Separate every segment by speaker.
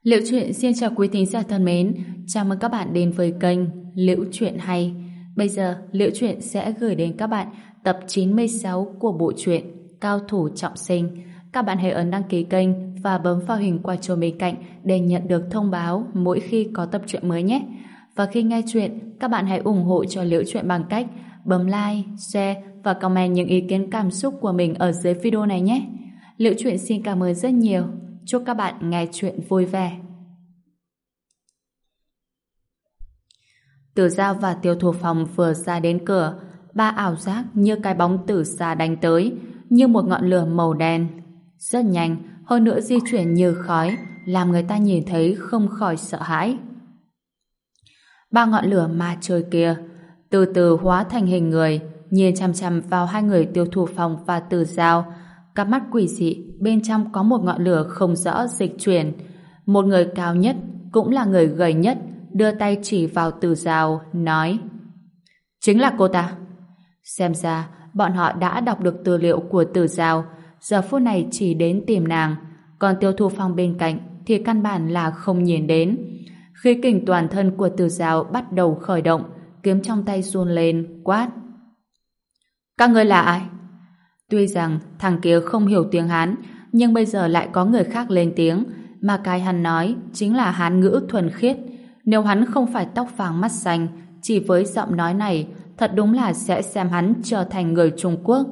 Speaker 1: Liễu Chuyện xin chào quý thính giả thân mến, chào mừng các bạn đến với kênh Liễu Chuyện Hay. Bây giờ, Liễu Chuyện sẽ gửi đến các bạn tập 96 của bộ truyện Cao Thủ Trọng Sinh. Các bạn hãy ấn đăng ký kênh và bấm vào hình quả chuông bên cạnh để nhận được thông báo mỗi khi có tập truyện mới nhé. Và khi nghe chuyện, các bạn hãy ủng hộ cho Liễu Chuyện bằng cách bấm like, share và comment những ý kiến cảm xúc của mình ở dưới video này nhé. Liễu Chuyện xin cảm ơn rất nhiều. Chúc các bạn nghe chuyện vui vẻ. Tử Giao và Tiêu Thụ Phong vừa ra đến cửa, ba ảo giác như cái bóng từ xa đánh tới, như một ngọn lửa màu đen. Rất nhanh, hơn nữa di chuyển như khói, làm người ta nhìn thấy không khỏi sợ hãi. Ba ngọn lửa ma trời kia từ từ hóa thành hình người, nhìn chằm chằm vào hai người Tiêu Thụ Phong và Tử Giao. Cặp mắt quỷ dị bên trong có một ngọn lửa không rõ dịch chuyển. Một người cao nhất, cũng là người gầy nhất, đưa tay chỉ vào Tử Giao, nói: chính là cô ta. Xem ra bọn họ đã đọc được tư liệu của Tử Giao, giờ phút này chỉ đến tìm nàng. Còn Tiêu Thụ Phong bên cạnh thì căn bản là không nhìn đến. Khí kình toàn thân của Tử Giao bắt đầu khởi động, kiếm trong tay run lên, quát: các ngươi là ai? Tuy rằng thằng kia không hiểu tiếng Hán, nhưng bây giờ lại có người khác lên tiếng, mà cái hắn nói chính là Hán ngữ thuần khiết. Nếu hắn không phải tóc vàng mắt xanh, chỉ với giọng nói này, thật đúng là sẽ xem hắn trở thành người Trung Quốc.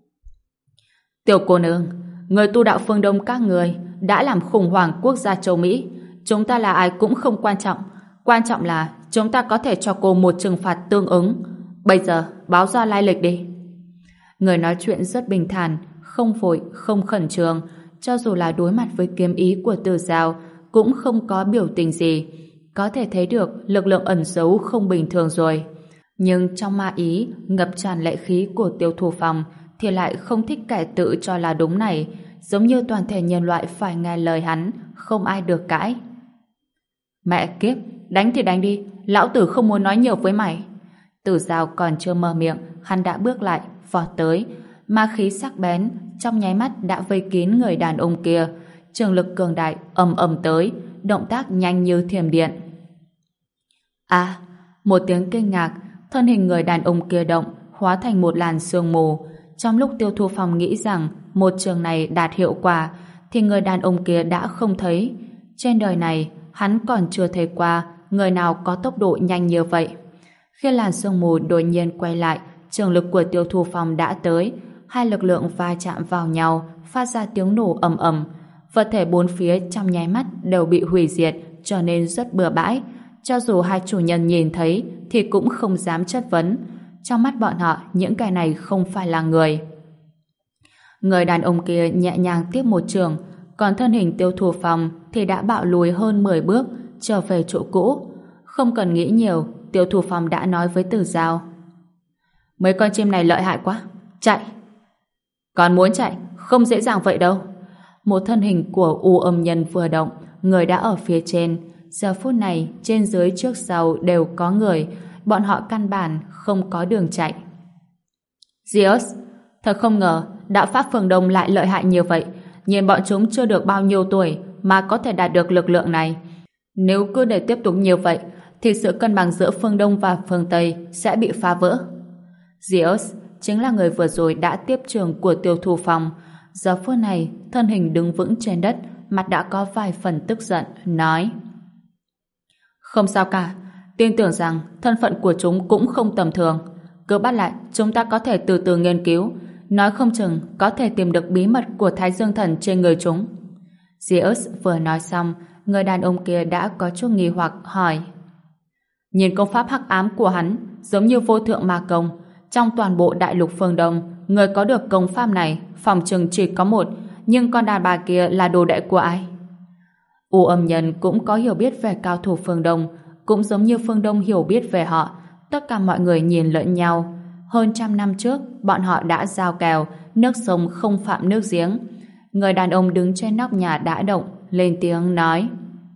Speaker 1: Tiểu cô nương, người tu đạo phương Đông các người đã làm khủng hoảng quốc gia châu Mỹ. Chúng ta là ai cũng không quan trọng. Quan trọng là chúng ta có thể cho cô một trừng phạt tương ứng. Bây giờ, báo ra lai lịch đi. Người nói chuyện rất bình thản, không vội, không khẩn trương, cho dù là đối mặt với kiếm ý của Tử Giao cũng không có biểu tình gì. Có thể thấy được lực lượng ẩn giấu không bình thường rồi. Nhưng trong ma ý ngập tràn lệ khí của Tiêu Thụ Phong thì lại không thích kẻ tự cho là đúng này, giống như toàn thể nhân loại phải nghe lời hắn, không ai được cãi. Mẹ kiếp, đánh thì đánh đi, lão tử không muốn nói nhiều với mày. Tử Giao còn chưa mở miệng, hắn đã bước lại, vọt tới, ma khí sắc bén trong nháy mắt đã vây kín người đàn ông kia, trường lực cường đại ầm ầm tới, động tác nhanh như thiểm điện. À, một tiếng kinh ngạc, thân hình người đàn ông kia động, hóa thành một làn sương mù. Trong lúc Tiêu Thụ Phong nghĩ rằng một trường này đạt hiệu quả, thì người đàn ông kia đã không thấy. Trên đời này, hắn còn chưa thấy qua người nào có tốc độ nhanh như vậy. Khi làn sương mù đột nhiên quay lại, trường lực của Tiêu Thụ Phong đã tới, hai lực lượng va chạm vào nhau, phát ra tiếng nổ ầm ầm. Vật thể bốn phía trong nháy mắt đều bị hủy diệt, trở nên rất bừa bãi. Cho dù hai chủ nhân nhìn thấy thì cũng không dám chất vấn. Trong mắt bọn họ, những cái này không phải là người. Người đàn ông kia nhẹ nhàng tiếp một trường, còn thân hình Tiêu Thụ Phong thì đã bạo lùi hơn 10 bước, trở về chỗ cũ. Không cần nghĩ nhiều, Tiêu Thụ Phong đã nói với Tử Giao: mấy con chim này lợi hại quá, chạy. Còn muốn chạy, không dễ dàng vậy đâu. Một thân hình của U Âm Nhân vừa động, người đã ở phía trên. Giờ phút này, trên dưới trước sau đều có người, bọn họ căn bản không có đường chạy. Zeus, thật không ngờ, đạo pháp phương Đông lại lợi hại như vậy. Nhìn bọn chúng chưa được bao nhiêu tuổi mà có thể đạt được lực lượng này. Nếu cứ để tiếp tục như vậy, thì sự cân bằng giữa phương Đông và phương Tây sẽ bị phá vỡ. Zeus chính là người vừa rồi đã tiếp trường của Tiêu Thụ Phong. Giờ phút này, thân hình đứng vững trên đất, mặt đã có vài phần tức giận, nói: không sao cả, tin tưởng rằng thân phận của chúng cũng không tầm thường. Cứ bắt lại, chúng ta có thể từ từ nghiên cứu, nói không chừng có thể tìm được bí mật của Thái Dương Thần trên người chúng. Zeus vừa nói xong, người đàn ông kia đã có chút nghi hoặc hỏi: nhìn công pháp hắc ám của hắn giống như vô thượng ma công. Trong toàn bộ đại lục phương Đông, người có được công pháp này phòng chừng chỉ có một, nhưng con đàn bà kia là đồ đệ của ai? U Âm Nhân cũng có hiểu biết về cao thủ phương Đông, cũng giống như phương Đông hiểu biết về họ. Tất cả mọi người nhìn lẫn nhau. Hơn 100 năm trước, bọn họ đã giao kèo, nước sông không phạm nước giếng. Người đàn ông đứng trên nóc nhà đã động, lên tiếng nói: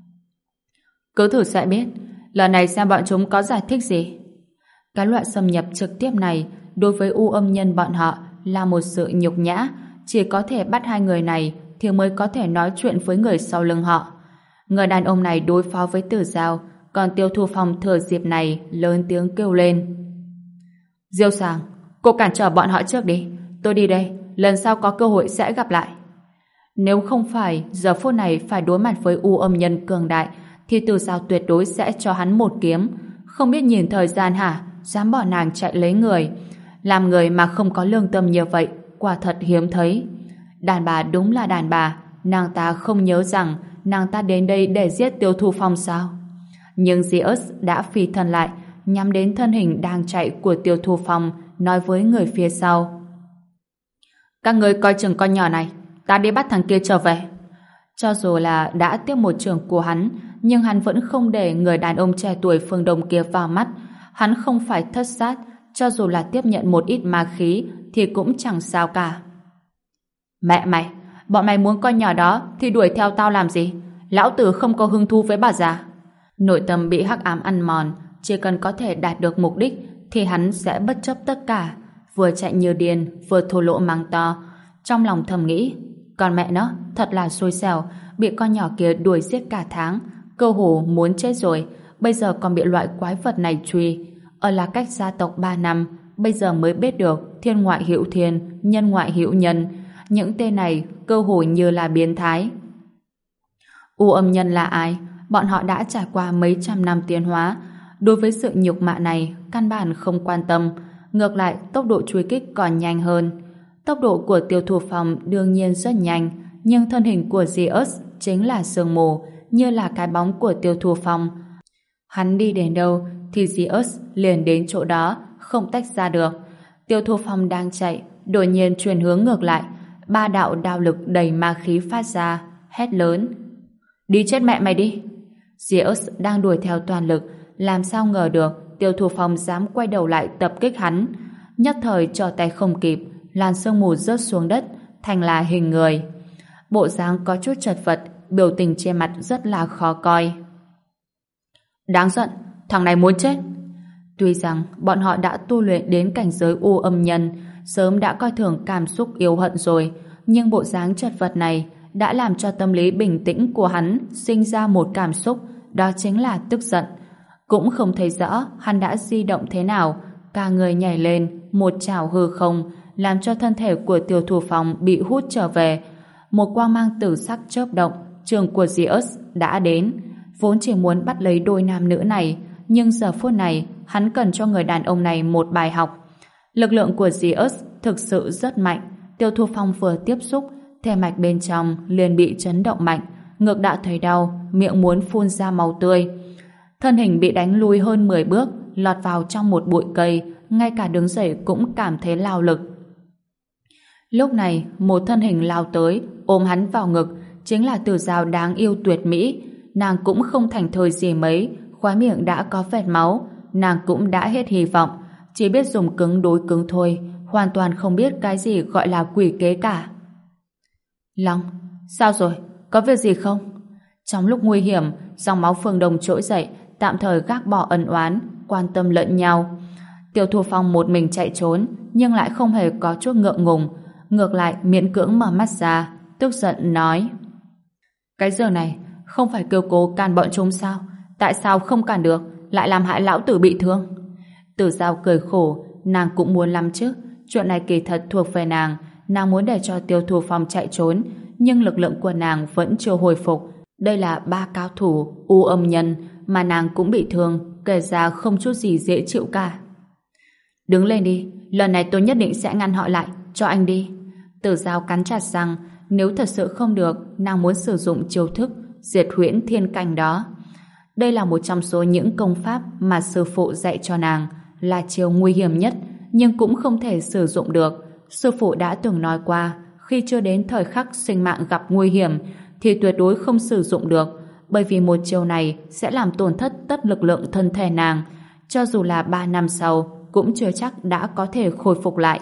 Speaker 1: cứ thử sẽ biết, lần này xem bọn chúng có giải thích gì. Cái loại xâm nhập trực tiếp này đối với U Âm Nhân bọn họ là một sự nhục nhã. Chỉ có thể bắt hai người này thì mới có thể nói chuyện với người sau lưng họ. Người đàn ông này đối phó với Tử Giao, còn Tiêu Thu Phong thừa dịp này lớn tiếng kêu lên. Diêu Sàng, cô cản trở bọn họ trước đi. Tôi đi đây, lần sau có cơ hội sẽ gặp lại. Nếu không phải giờ phút này phải đối mặt với U Âm Nhân cường đại, thì Tử Giao tuyệt đối sẽ cho hắn một kiếm. Không biết nhìn thời gian hả? Dám bỏ nàng chạy lấy người. Làm người mà không có lương tâm như vậy, quả thật hiếm thấy. Đàn bà đúng là đàn bà, nàng ta không nhớ rằng nàng ta đến đây để giết Tiêu Thu Phong sao? Nhưng Zeus đã phi thân lại, nhắm đến thân hình đang chạy của Tiêu Thu Phong, nói với người phía sau. Các người coi chừng con nhỏ này, ta đi bắt thằng kia trở về. Cho dù là đã tiếp một trường của hắn, nhưng hắn vẫn không để người đàn ông trẻ tuổi phương Đông kia vào mắt. Hắn không phải thất sát, cho dù là tiếp nhận một ít ma khí thì cũng chẳng sao cả. Mẹ mày, bọn mày muốn con nhỏ đó thì đuổi theo tao làm gì? Lão tử không có hứng thú với bà già. Nội tâm bị hắc ám ăn mòn, chỉ cần có thể đạt được mục đích thì hắn sẽ bất chấp tất cả, vừa chạy như điên vừa thô lỗ mắng to. Trong lòng thầm nghĩ, con mẹ nó thật là xui xẻo, bị con nhỏ kia đuổi giết cả tháng, cơ hồ muốn chết rồi, bây giờ còn bị loại quái vật này truy. Ở là cách gia tộc 3 năm, bây giờ mới biết được thiên ngoại hữu thiên, nhân ngoại hữu nhân. Những tên này cơ hồ như là biến thái. U Âm Nhân là ai? Bọn họ đã trải qua mấy trăm năm tiến hóa. Đối với sự nhục mạ này, căn bản không quan tâm. Ngược lại, tốc độ truy kích còn nhanh hơn. Tốc độ của Tiêu Thu Phong đương nhiên rất nhanh, nhưng thân hình của Zeus chính là sương mù, như là cái bóng của Tiêu Thu Phong. Hắn đi đến đâu thì Zeus liền đến chỗ đó, không tách ra được. Tiêu Thu Phong đang chạy, đột nhiên chuyển hướng ngược lại, 3 đạo đao lực đầy ma khí phát ra, hét lớn. Đi chết mẹ mày đi! Zeus đang đuổi theo toàn lực, làm sao ngờ được Tiêu Thu Phong dám quay đầu lại tập kích hắn. Nhất thời trở tay không kịp, làn sương mù rớt xuống đất, thành là hình người. Bộ dáng có chút chật vật, biểu tình trên mặt rất là khó coi. Đáng giận, thằng này muốn chết. Tuy rằng bọn họ đã tu luyện đến cảnh giới U Âm Nhân, sớm đã coi thường cảm xúc yêu hận rồi, nhưng bộ dáng chật vật này đã làm cho tâm lý bình tĩnh của hắn sinh ra một cảm xúc, đó chính là tức giận. Cũng không thấy rõ hắn đã di động thế nào, cả người nhảy lên, một chảo hư không, làm cho thân thể của Tiêu Thu Phong bị hút trở về. Một quang mang tử sắc chớp động, trường của Zeus đã đến. Vốn chỉ muốn bắt lấy đôi nam nữ này, nhưng giờ phút này hắn cần cho người đàn ông này một bài học. Lực lượng của Zeus thực sự rất mạnh. Tiêu Thu Phong vừa tiếp xúc, thể mạch bên trong liền bị chấn động mạnh, ngực đã thấy đau, miệng muốn phun ra máu tươi. Thân hình bị đánh lui hơn 10 bước, lọt vào trong một bụi cây, ngay cả đứng dậy cũng cảm thấy lao lực. Lúc này, một thân hình lao tới, ôm hắn vào ngực, chính là Tử Giao đáng yêu tuyệt mỹ. Nàng cũng không thành thơi gì mấy, khóe miệng đã có vệt máu, nàng cũng đã hết hy vọng, chỉ biết dùng cứng đối cứng thôi, hoàn toàn không biết cái gì gọi là quỷ kế cả. Long, sao rồi? Có việc gì không? Trong lúc nguy hiểm, dòng máu phương Đông trỗi dậy, tạm thời gác bỏ ân oán, quan tâm lẫn nhau. Tiêu Thu Phong một mình chạy trốn, nhưng lại không hề có chút ngượng ngùng, ngược lại miễn cưỡng mở mắt ra, tức giận nói: Cái giờ này không phải kêu cố can bọn chúng sao? Tại sao không cản được, lại làm hại lão tử bị thương? Tử Giao cười khổ, nàng cũng muốn lắm chứ. Chuyện này kỳ thật thuộc về nàng, nàng muốn để cho Tiêu Thu Phong chạy trốn, nhưng lực lượng của nàng vẫn chưa hồi phục. Đây là 3 cao thủ U Âm Nhân, mà nàng cũng bị thương, kể ra không chút gì dễ chịu cả. Đứng lên đi, lần này tôi nhất định sẽ ngăn họ lại, cho anh đi. Tử Giao cắn chặt răng, nếu thật sự không được, nàng muốn sử dụng chiêu thức diệt huyễn thiên cảnh đó. Đây là một trong số những công pháp mà sư phụ dạy cho nàng, là chiêu nguy hiểm nhất, nhưng cũng không thể sử dụng được. Sư phụ đã từng nói qua, khi chưa đến thời khắc sinh mạng gặp nguy hiểm thì tuyệt đối không sử dụng được, bởi vì một chiêu này sẽ làm tổn thất tất lực lượng thân thể nàng, cho dù là 3 năm sau cũng chưa chắc đã có thể khôi phục lại.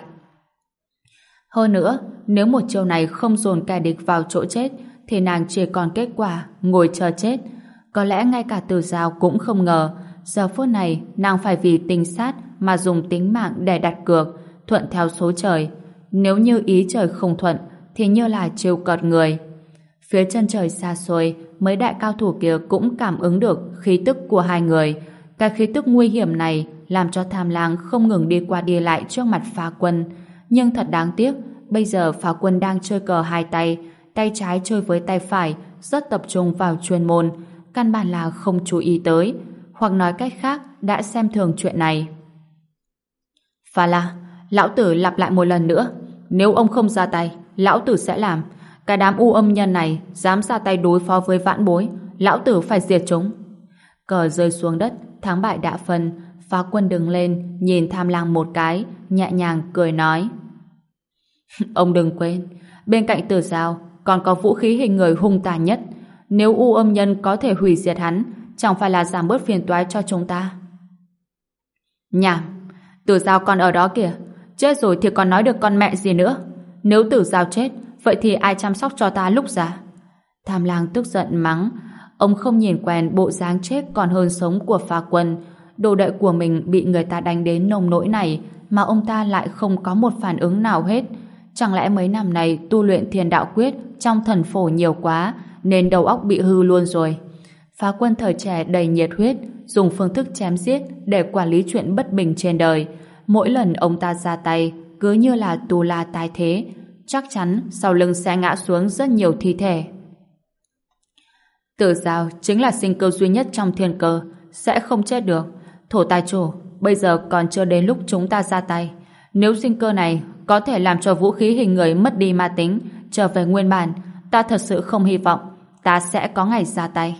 Speaker 1: Hơn nữa, nếu một chiêu này không dồn kẻ địch vào chỗ chết thì nàng chỉ còn kết quả ngồi chờ chết. Có lẽ ngay cả Tử Giao cũng không ngờ giờ phút này nàng phải vì tình sát mà dùng tính mạng để đặt cược, thuận theo số trời. Nếu như ý trời không thuận thì như là trêu cợt người. Phía chân trời xa xôi, mấy đại cao thủ kia cũng cảm ứng được khí tức của hai người. Cái khí tức nguy hiểm này làm cho Tham Lang không ngừng đi qua đi lại trước mặt Phá Quân. Nhưng thật đáng tiếc, bây giờ Phá Quân đang chơi cờ hai tay, tay trái chơi với tay phải, rất tập trung vào chuyên môn, căn bản là không chú ý tới, hoặc nói cách khác, đã xem thường chuyện này. Phá La, lão tử lặp lại một lần nữa, nếu ông không ra tay, lão tử sẽ làm. Cái đám u âm nhân này dám ra tay đối phó với vãn bối, lão tử phải diệt chúng. Cờ rơi xuống đất, thắng bại đã phân. Phá Quân đứng lên, nhìn Tham Lang một cái, nhẹ nhàng cười nói: ông đừng quên, bên cạnh Tử Giao còn có vũ khí hình người hung tàn nhất. Nếu u âm nhân có thể hủy diệt hắn, chẳng phải là giảm bớt phiền toái cho chúng ta? Nhảm, Tử Giao còn ở đó kìa, chết rồi thì còn nói được con mẹ gì nữa. Nếu Tử Giao chết, vậy thì ai chăm sóc cho ta lúc già? Tham Lang tức giận mắng. Ông không nhìn quen bộ dáng chết còn hơn sống của Phá Quân. Đồ đệ của mình bị người ta đánh đến nông nỗi này mà ông ta lại không có một phản ứng nào hết. Chẳng lẽ mấy năm này tu luyện Thiên Đạo Quyết trong thần phổ nhiều quá nên đầu óc bị hư luôn rồi? Phá Quân thời trẻ đầy nhiệt huyết, dùng phương thức chém giết để quản lý chuyện bất bình trên đời. Mỗi lần ông ta ra tay cứ như là tù la tái thế, chắc chắn sau lưng sẽ ngã xuống rất nhiều thi thể. Tử Giao chính là sinh cơ duy nhất trong thiên cơ, sẽ không chết được. Thổ tài chủ, bây giờ còn chưa đến lúc chúng ta ra tay. Nếu sinh cơ này có thể làm cho vũ khí hình người mất đi ma tính, trở về nguyên bản, ta thật sự không hy vọng ta sẽ có ngày ra tay.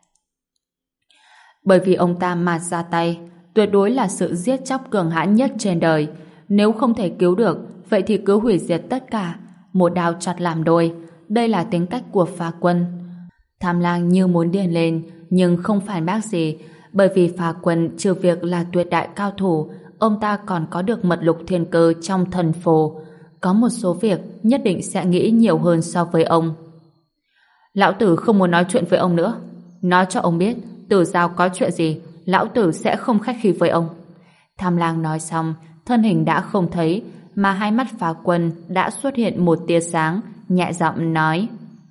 Speaker 1: Bởi vì ông ta mà ra tay, tuyệt đối là sự giết chóc cường hãn nhất trên đời. Nếu không thể cứu được, vậy thì cứ hủy diệt tất cả, một đao chặt làm đôi. Đây là tính cách của Phá Quân. Tham Lang như muốn điên lên, nhưng không phản bác gì, bởi vì Phá Quân trừ việc là tuyệt đại cao thủ, ông ta còn có được mật lục thiên cơ trong thần phổ. Có một số việc nhất định sẽ nghĩ nhiều hơn so với ông. Lão tử không muốn nói chuyện với ông nữa. Nói cho ông biết, Tử Giao có chuyện gì, lão tử sẽ không khách khí với ông. Tham Lang nói xong, thân hình đã không thấy, mà hai mắt Phá Quân đã xuất hiện một tia sáng, nhẹ giọng nói: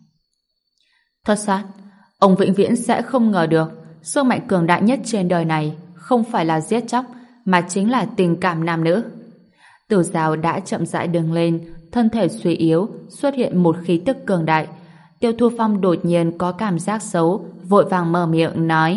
Speaker 1: Thất sát, ông vĩnh viễn sẽ không ngờ được, sức mạnh cường đại nhất trên đời này không phải là giết chóc, mà chính là tình cảm nam nữ. Tử Giao đã chậm rãi đứng lên, thân thể suy yếu, xuất hiện một khí tức cường đại. Tiêu Thu Phong đột nhiên có cảm giác xấu, vội vàng mở miệng nói: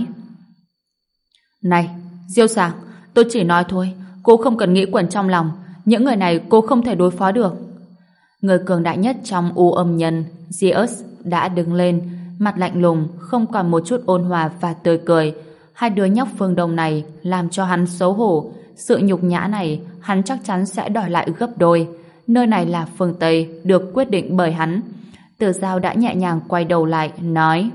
Speaker 1: Này, Diêu Sàng, tôi chỉ nói thôi, cô không cần nghĩ quẩn trong lòng, những người này cô không thể đối phó được. Người cường đại nhất trong u âm nhân, Zeus, đã đứng lên, mặt lạnh lùng, không còn một chút ôn hòa và tươi cười. Hai đứa nhóc phương Đông này làm cho hắn xấu hổ. Sự nhục nhã này hắn chắc chắn sẽ đòi lại gấp đôi. Nơi này là phương Tây, được quyết định bởi hắn. Tử Giao đã nhẹ nhàng quay đầu lại, nói: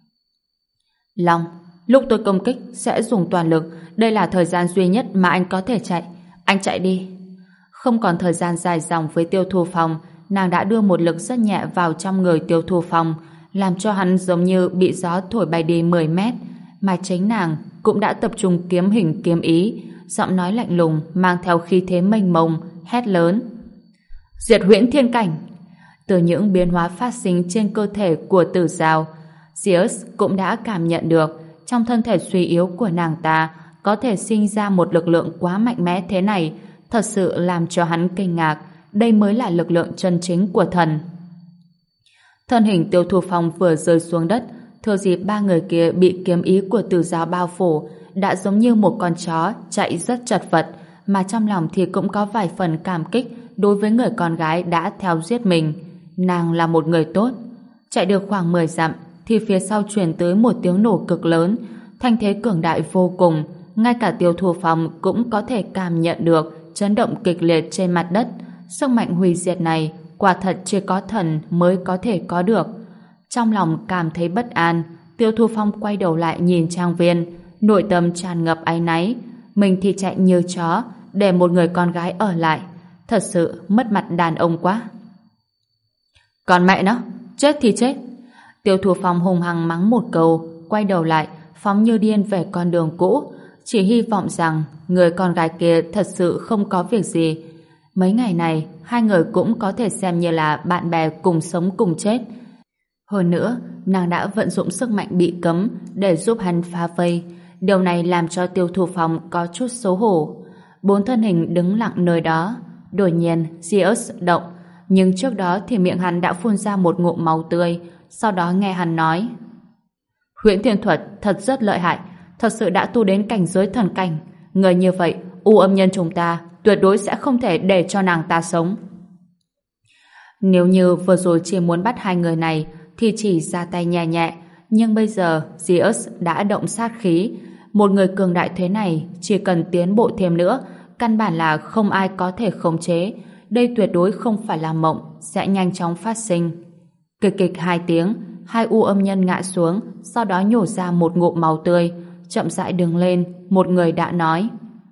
Speaker 1: Long, lúc tôi công kích sẽ dùng toàn lực. Đây là thời gian duy nhất mà anh có thể chạy. Anh chạy đi. Không còn thời gian dài dòng với Tiêu Thu Phong, nàng đã đưa một lực rất nhẹ vào trong người Tiêu Thu Phong, làm cho hắn giống như bị gió thổi bay đi 10 mét. Mà chính nàng cũng đã tập trung kiếm hình kiếm ý, giọng nói lạnh lùng mang theo khí thế mênh mông, hét lớn: Diệt huyễn thiên cảnh! Từ những biến hóa phát sinh trên cơ thể của Tử Giao, Zeus cũng đã cảm nhận được trong thân thể suy yếu của nàng ta có thể sinh ra một lực lượng quá mạnh mẽ thế này, thật sự làm cho hắn kinh ngạc. Đây mới là lực lượng chân chính của thần. Thân hình Tiêu Thu Phong vừa rơi xuống đất, thừa dịp ba người kia bị kiếm ý của Tử Giao bao phủ, đã giống như một con chó chạy rất chật vật, mà trong lòng thì cũng có vài phần cảm kích đối với người con gái đã theo giết mình. Nàng là một người tốt. Chạy được khoảng 10 dặm thì phía sau truyền tới một tiếng nổ cực lớn, thanh thế cường đại vô cùng, ngay cả Tiêu Thu Phong cũng có thể cảm nhận được chấn động kịch liệt trên mặt đất. Sức mạnh hủy diệt này quả thật chỉ có thần mới có thể có được. Trong lòng cảm thấy bất an, Tiêu Thu Phong quay đầu lại nhìn Trang Viên, nội tâm tràn ngập áy náy. Mình thì chạy như chó để một người con gái ở lại, thật sự mất mặt đàn ông quá. Còn mẹ nó, chết thì chết. Tiêu Thu Phong hùng hăng mắng một câu, quay đầu lại phóng như điên về con đường cũ, chỉ hy vọng rằng người con gái kia thật sự không có việc gì. Mấy ngày này hai người cũng có thể xem như là bạn bè cùng sống cùng chết. Hơn nữa, nàng đã vận dụng sức mạnh bị cấm để giúp hắn phá vây. Điều này làm cho Tiêu Thu Phong có chút xấu hổ. 4 thân hình đứng lặng nơi đó. Đột nhiên, Zeus động, nhưng trước đó thì miệng hắn đã phun ra một ngụm máu tươi. Sau đó nghe hắn nói: Huyễn Thiên Thuật thật rất lợi hại, thật sự đã tu đến cảnh giới thần cảnh. Người như vậy, U Âm Nhân chúng ta tuyệt đối sẽ không thể để cho nàng ta sống. Nếu như vừa rồi chỉ muốn bắt hai người này thì chỉ ra tay nhẹ nhẹ, nhưng bây giờ Zeus đã động sát khí. Một người cường đại thế này chỉ cần tiến bộ thêm nữa, căn bản là không ai có thể khống chế. Đây tuyệt đối không phải là mộng, sẽ nhanh chóng phát sinh. Kịch kịch 2 tiếng, 2 U Âm Nhân ngã xuống, sau đó nhổ ra một ngụm máu tươi. Chậm rãi đứng lên, một người đã nói: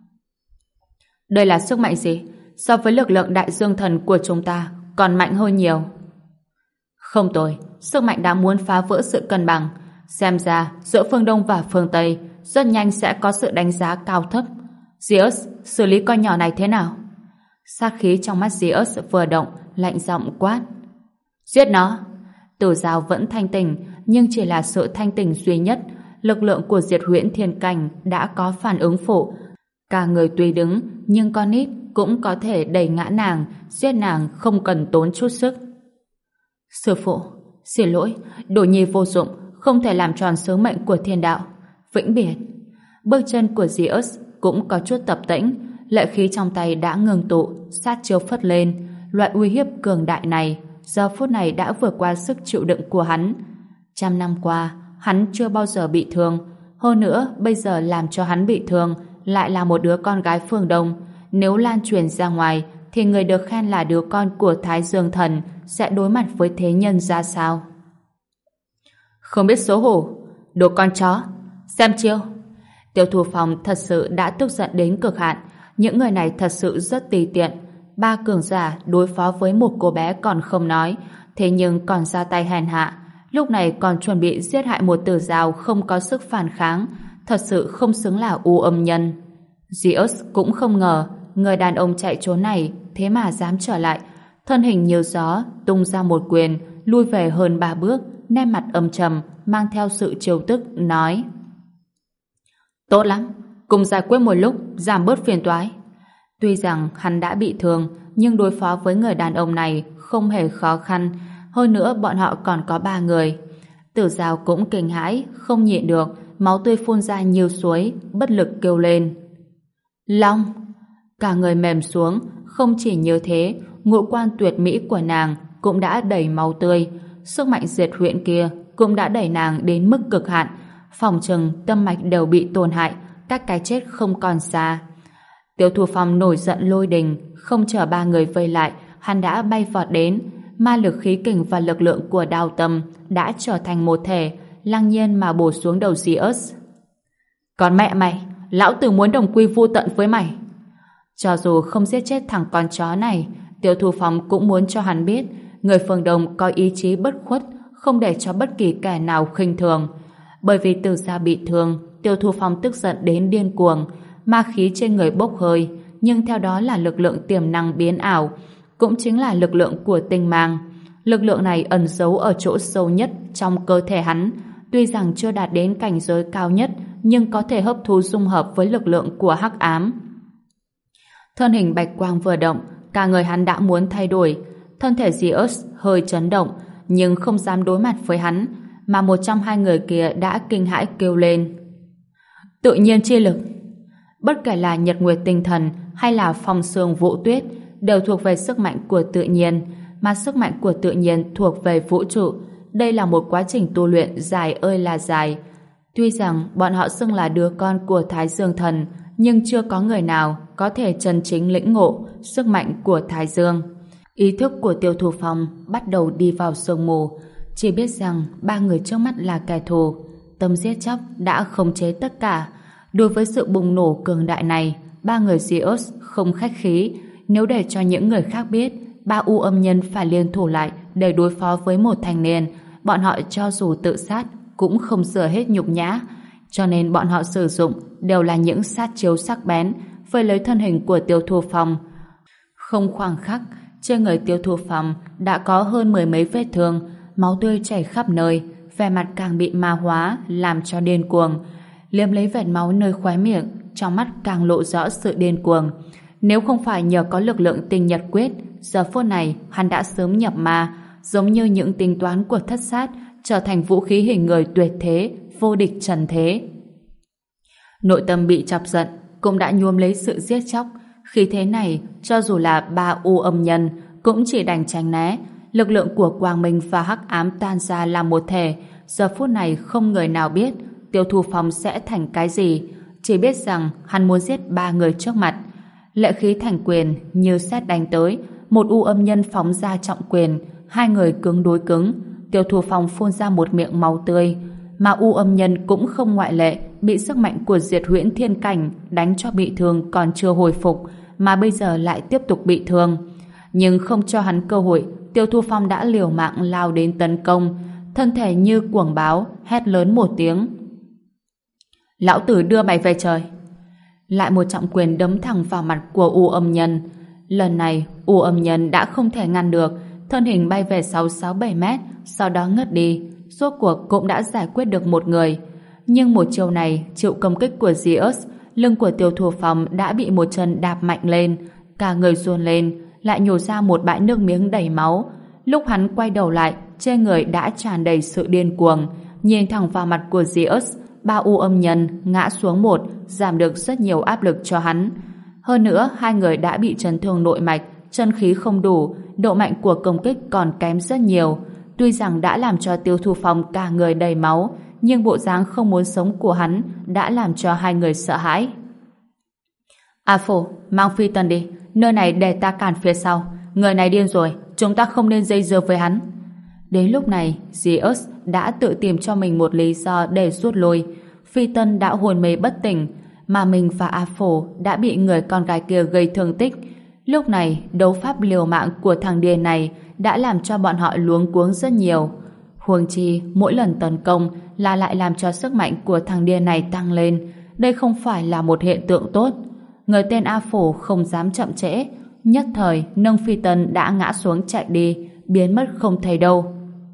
Speaker 1: Đây là sức mạnh gì? So với lực lượng đại dương thần của chúng ta còn mạnh hơn nhiều. Không tồi, sức mạnh đã muốn phá vỡ sự cân bằng. Xem ra giữa phương Đông và phương Tây rất nhanh sẽ có sự đánh giá cao thấp. Zeus, xử lý con nhỏ này thế nào? Sát khí trong mắt Zeus vừa động, lạnh giọng quát: Giết nó! Tử Giao vẫn thanh tỉnh, nhưng chỉ là sự thanh tỉnh duy nhất. Lực lượng của Diệt Huyễn Thiên Cảnh đã có phản ứng phụ. Cả người tuy đứng, nhưng con nít cũng có thể đẩy ngã nàng, giết nàng không cần tốn chút sức. Sư phụ, xin lỗi, đồ nhi vô dụng, không thể làm tròn sứ mệnh của thiên đạo. Vĩnh biệt. Bước chân của Zeus cũng có chút tập tễnh, lệ khí trong tay đã ngừng tụ, sát chiêu phất lên. Loại uy hiếp cường đại này giờ phút này đã vượt qua sức chịu đựng của hắn. 100 năm qua, hắn chưa bao giờ bị thương. Hơn nữa, bây giờ làm cho hắn bị thương lại là một đứa con gái phương Đông. Nếu lan truyền ra ngoài, thì người được khen là đứa con của Thái Dương Thần sẽ đối mặt với thế nhân ra sao? Không biết xấu hổ, đồ con chó, xem chiêu. Tiêu Thu Phong thật sự đã tức giận đến cực hạn. Những người này thật sự rất tùy tiện. 3 cường giả đối phó với một cô bé còn không nói, thế nhưng còn ra tay hèn hạ. Lúc này còn chuẩn bị giết hại một Tử Giao không có sức phản kháng, thật sự không xứng là U Âm Nhân. Zeus cũng không ngờ người đàn ông chạy trốn này thế mà dám trở lại. Thân hình như gió tung ra một quyền, lui về hơn 3 bước, nét mặt âm trầm mang theo sự trêu tức nói: Tốt lắm, cùng giải quyết một lúc, giảm bớt phiền toái. Tuy rằng hắn đã bị thương, nhưng đối phó với người đàn ông này không hề khó khăn. Hơn nữa bọn họ còn có 3 người. Tử Giao cũng kinh hãi, không nhịn được, máu tươi phun ra như suối, bất lực kêu lên: Long! Cả người mềm xuống. Không chỉ như thế, ngũ quan tuyệt mỹ của nàng cũng đã đầy máu tươi. Sức mạnh diệt huyễn kia cũng đã đẩy nàng đến mức cực hạn. Phòng chừng tâm mạch đều bị tổn hại, cách cái chết không còn xa. Tiêu Thu Phong nổi giận lôi đình, không chờ 3 người vây lại, hắn đã bay vọt đến. Ma lực khí kình và lực lượng của Đao Tâm đã trở thành một thể, lăng nhiên mà bổ xuống đầu Zeus. Còn mẹ mày, lão tử muốn đồng quy vu tận với mày. Cho dù không giết chết thằng con chó này, Tiêu Thu Phong cũng muốn cho hắn biết người phương Đông có ý chí bất khuất, không để cho bất kỳ kẻ nào khinh thường. Bởi vì Tử Giao bị thương, Tiêu Thu Phong tức giận đến điên cuồng, ma khí trên người bốc hơi, nhưng theo đó là lực lượng tiềm năng biến ảo, cũng chính là lực lượng của tinh mang. Lực lượng này ẩn giấu ở chỗ sâu nhất trong cơ thể hắn, tuy rằng chưa đạt đến cảnh giới cao nhất, nhưng có thể hấp thu dung hợp với lực lượng của hắc ám. Thân hình bạch quang vừa động, cả người hắn đã muốn thay đổi. Thân thể Zeus hơi chấn động, nhưng không dám đối mặt với hắn, mà một trong 2 người kia đã kinh hãi kêu lên: Tự nhiên chi lực! Bất kể là nhật nguyệt tinh thần hay là phong sương vũ tuyết đều thuộc về sức mạnh của tự nhiên, mà sức mạnh của tự nhiên thuộc về vũ trụ. Đây là một quá trình tu luyện dài ơi là dài. Tuy rằng bọn họ xưng là đứa con của Thái Dương Thần, nhưng chưa có người nào có thể chân chính lĩnh ngộ sức mạnh của Thái Dương. Ý thức của Tiêu Thu Phong bắt đầu đi vào sương mù, chỉ biết rằng 3 người trước mắt là kẻ thù. Tâm giết chóc đã khống chế tất cả. Đối với sự bùng nổ cường đại này, 3 người Zeus không khách khí. Nếu để cho những người khác biết 3 U Âm Nhân phải liên thủ lại để đối phó với một thanh niên, bọn họ cho dù tự sát cũng không rửa hết nhục nhã. Cho nên bọn họ sử dụng đều là những sát chiêu sắc bén với lấy thân hình của Tiêu Thu Phong. Không khoảng khắc, trên người Tiêu Thu Phong đã có hơn 10 mấy vết thương, máu tươi chảy khắp nơi, vẻ mặt càng bị ma hóa, làm cho điên cuồng. Liếm lấy vệt máu nơi khóe miệng, trong mắt càng lộ rõ sự điên cuồng. Nếu không phải nhờ có lực lượng tinh nhật quyết, giờ phút này hắn đã sớm nhập ma, giống như những tính toán của thất sát, trở thành vũ khí hình người tuyệt thế, vô địch trần thế. Nội tâm bị chọc giận, cũng đã nhuốm lấy sự giết chóc. Khi thế này, cho dù là ba u âm nhân, cũng chỉ đành tránh né. Lực lượng của quang minh và hắc ám tan ra làm một thể. Giờ phút này không người nào biết Tiêu Thu Phong sẽ thành cái gì, chỉ biết rằng hắn muốn giết ba người trước mặt. Lệ khí thành quyền như sét đánh tới, một u âm nhân phóng ra trọng quyền, hai người cứng đối cứng. Tiêu Thu Phong phun ra một miệng máu tươi, mà u âm nhân cũng không ngoại lệ, bị sức mạnh của Diệt Huyễn Thiên Cảnh đánh cho bị thương còn chưa hồi phục, mà bây giờ lại tiếp tục bị thương. Nhưng không cho hắn cơ hội, Tiêu Thu Phong đã liều mạng lao đến tấn công, thân thể như cuồng báo, hét lớn một tiếng. Lão tử đưa mày về trời! Lại một trọng quyền đấm thẳng vào mặt của u âm nhân. Lần này, u âm nhân đã không thể ngăn được, thân hình bay về 6-7 mét, sau đó ngất đi. Rốt cuộc cũng đã giải quyết được một người. Nhưng một chiều này, chịu công kích của Zeus, lưng của Tiêu Thu Phong đã bị một chân đạp mạnh lên, cả người run lên, lại nhổ ra một bãi nước miếng đầy máu. Lúc hắn quay đầu lại, trên người đã tràn đầy sự điên cuồng, nhìn thẳng vào mặt của Zeus. Ba u âm nhân ngã xuống một, giảm được rất nhiều áp lực cho hắn. Hơn nữa, hai người đã bị chấn thương nội mạch, chân khí không đủ, độ mạnh của công kích còn kém rất nhiều. Tuy rằng đã làm cho Tiêu Thu Phong cả người đầy máu, nhưng bộ dáng không muốn sống của hắn đã làm cho hai người sợ hãi. A Phổ, mang Phi Tân đi, nơi này để ta cản phía sau. Người này điên rồi, chúng ta không nên dây dưa với hắn. Đến lúc này, Zeus đã tự tìm cho mình một lý do để rút lui. Phi Tân đã hôn mê bất tỉnh, mà mình và A Phổ đã bị người con gái kia gây thương tích. Lúc này, đấu pháp liều mạng của thằng điên này đã làm cho bọn họ luống cuống rất nhiều. Huống chi, mỗi lần tấn công là lại làm cho sức mạnh của thằng điên này tăng lên. Đây không phải là một hiện tượng tốt. Người tên A Phổ không dám chậm trễ, nhất thời nâng Phi Tân đã ngã xuống chạy đi, biến mất không thấy đâu.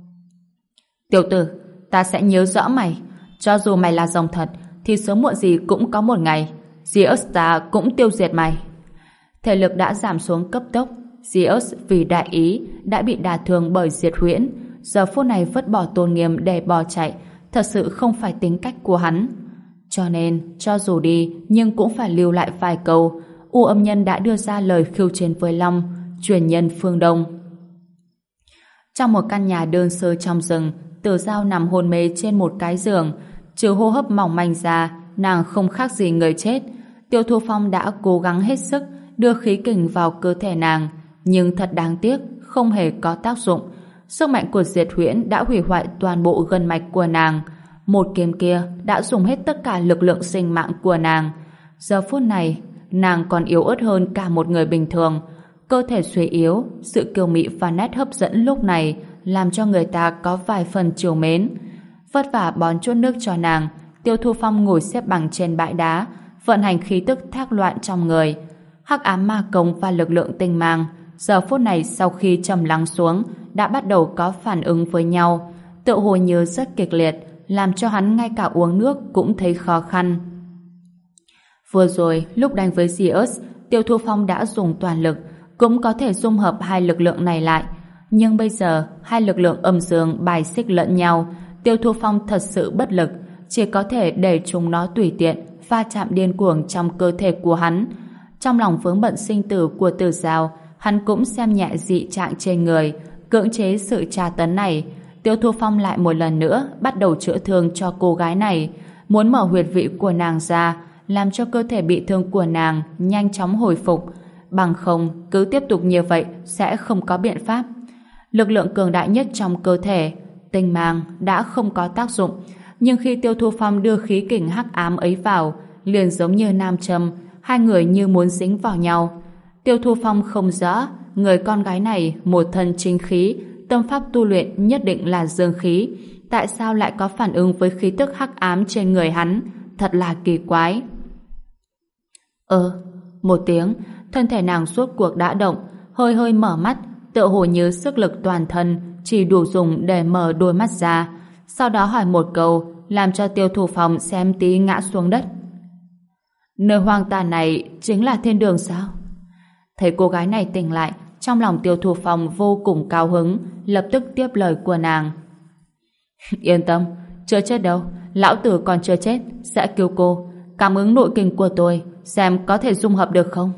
Speaker 1: Tiểu tử, ta sẽ nhớ rõ mày. Cho dù mày là rồng thật, thì sớm muộn gì cũng có một ngày Zeus ta cũng tiêu diệt mày. Thể lực đã giảm xuống cấp tốc. Zeus vì đại ý đã bị đả thương bởi Diệt Huyễn, giờ phút này vứt bỏ tôn nghiêm để bỏ chạy, thật sự không phải tính cách của hắn. Cho nên, cho dù đi, nhưng cũng phải lưu lại vài câu. U âm nhân đã đưa ra lời khiêu chiến với Long, truyền nhân phương Đông. Trong một căn nhà đơn sơ trong rừng, Tử Giao nằm hôn mê trên một cái giường, trừ hô hấp mỏng manh ra, nàng không khác gì người chết. Tiêu Thu Phong đã cố gắng hết sức đưa khí kình vào cơ thể nàng, nhưng thật đáng tiếc, không hề có tác dụng. Sức mạnh của Diệt Huyễn đã hủy hoại toàn bộ gân mạch của nàng. Một kiếm kia đã dùng hết tất cả lực lượng sinh mạng của nàng. Giờ phút này, nàng còn yếu ớt hơn cả một người bình thường. Cơ thể suy yếu, sự kiêu mị và nét hấp dẫn lúc này làm cho người ta có vài phần trìu mến. Vất vả bón chút nước cho nàng, Tiêu Thu Phong ngồi xếp bằng trên bãi đá, vận hành khí tức thác loạn trong người. Hắc ám ma công và lực lượng tinh mang giờ phút này sau khi trầm lắng xuống đã bắt đầu có phản ứng với nhau, tựa hồ như rất kịch liệt, làm cho hắn ngay cả uống nước cũng thấy khó khăn. Vừa rồi lúc đánh với Zeus, Tiêu Thu Phong đã dùng toàn lực, cũng có thể dung hợp hai lực lượng này lại, nhưng bây giờ hai lực lượng âm dương bài xích lẫn nhau, Tiêu Thu Phong thật sự bất lực, chỉ có thể để chúng nó tùy tiện va chạm điên cuồng trong cơ thể của hắn. Trong lòng vướng bận sinh tử của Tử Giao, hắn cũng xem nhẹ dị trạng trên người, cưỡng chế sự tra tấn này. Tiêu Thu Phong lại một lần nữa bắt đầu chữa thương cho cô gái này, muốn mở huyệt vị của nàng ra, làm cho cơ thể bị thương của nàng nhanh chóng hồi phục. Bằng không, cứ tiếp tục như vậy sẽ không có biện pháp. Lực lượng cường đại nhất trong cơ thể, tinh mang, đã không có tác dụng, nhưng khi Tiêu Thu Phong đưa khí kình hắc ám ấy vào, liền giống như nam châm, hai người như muốn dính vào nhau. Tiêu Thu Phong không rõ, người con gái này một thân chính khí, tâm pháp tu luyện nhất định là dương khí, tại sao lại có phản ứng với khí tức hắc ám trên người hắn, thật là kỳ quái. Một tiếng, thân thể nàng suốt cuộc đã động, hơi hơi mở mắt, tựa hồ như sức lực toàn thân chỉ đủ dùng để mở đôi mắt ra. sau đó hỏi một câu làm cho Tiêu Thủ Phong xem tí ngã xuống đất. Nơi hoang tàn này chính là thiên đường sao? Thấy cô gái này tỉnh lại, trong lòng Tiêu Thủ Phong vô cùng cao hứng, lập tức tiếp lời của nàng. Yên tâm, chưa chết đâu, lão tử còn chưa chết, sẽ cứu cô. Cảm ứng nội kinh của tôi, xem có thể dung hợp được không?